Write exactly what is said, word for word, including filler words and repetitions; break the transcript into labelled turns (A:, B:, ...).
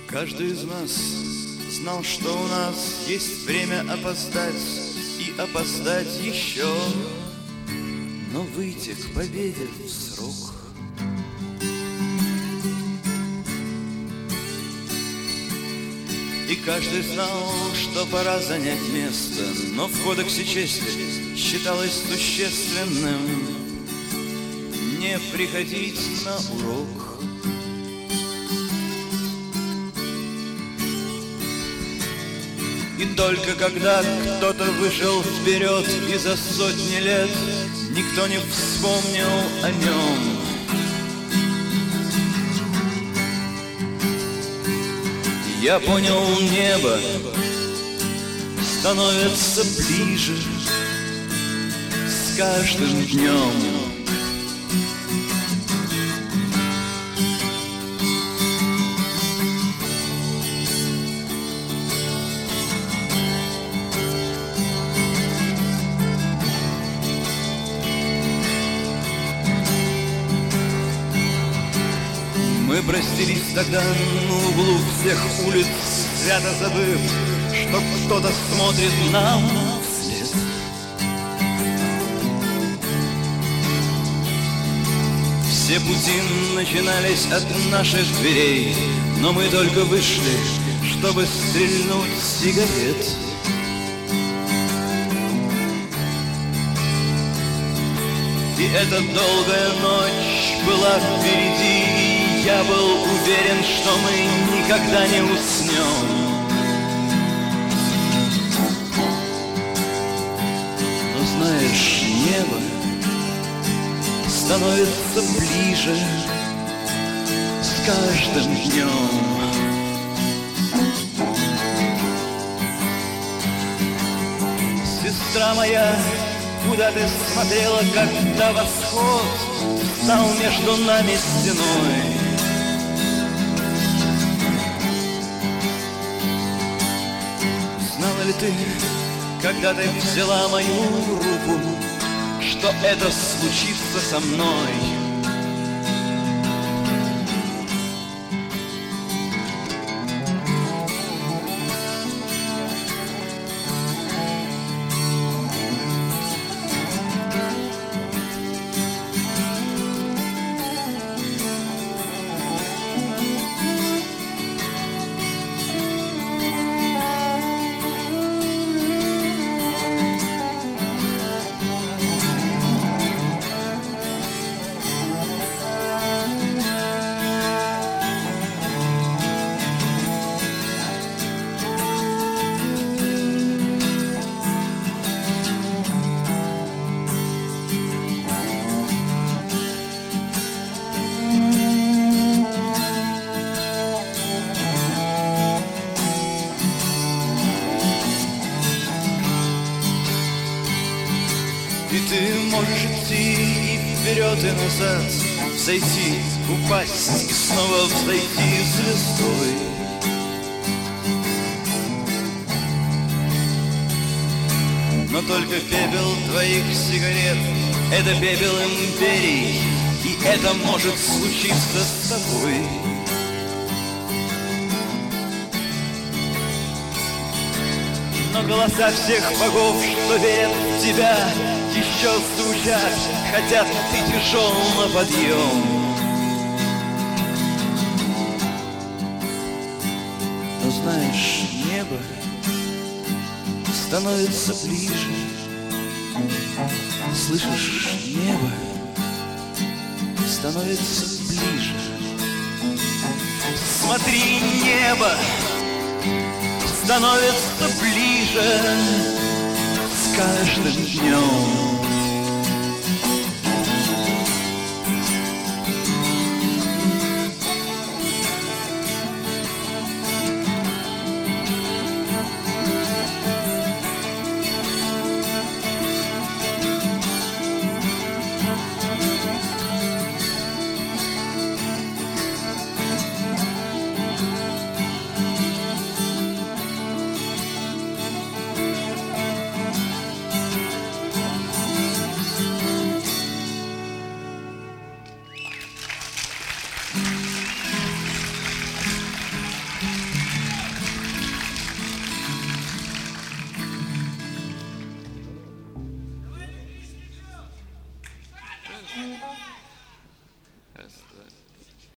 A: Каждый из нас знал, что у нас есть время опоздать и опоздать еще, но выйти к победе в срок. И каждый знал, что пора занять место, но в кодексе чести считалось существенным не приходить на урок. И только когда кто-то вышел вперед, и за сотни лет никто не вспомнил о нем, я понял, небо становится ближе с каждым днем. Мы простились тогда на углу всех улиц, свято забыв, что кто-то смотрит нам вслед. Все пути начинались от наших дверей, но мы только вышли, чтобы стрельнуть сигарет. И эта долгая ночь была впереди, я был уверен, что мы никогда не уснем. Но знаешь, небо становится ближе с каждым днем. Сестра моя, куда ты смотрела, когда восход стал между нами стеной? Знала ли ты, когда ты взяла мою руку, что это случится со мной? И ты можешь идти и вперед, и назад, зайти, упасть и снова взойти звездой. Но только пепел твоих сигарет — это пепел империй, и это может случиться с тобой. Но голоса всех богов, что верят в тебя, еще звучат, хотя ты тяжел на подъем. Но знаешь, небо становится ближе. Слышишь, небо становится ближе. Смотри, небо становится ближе с каждым днем.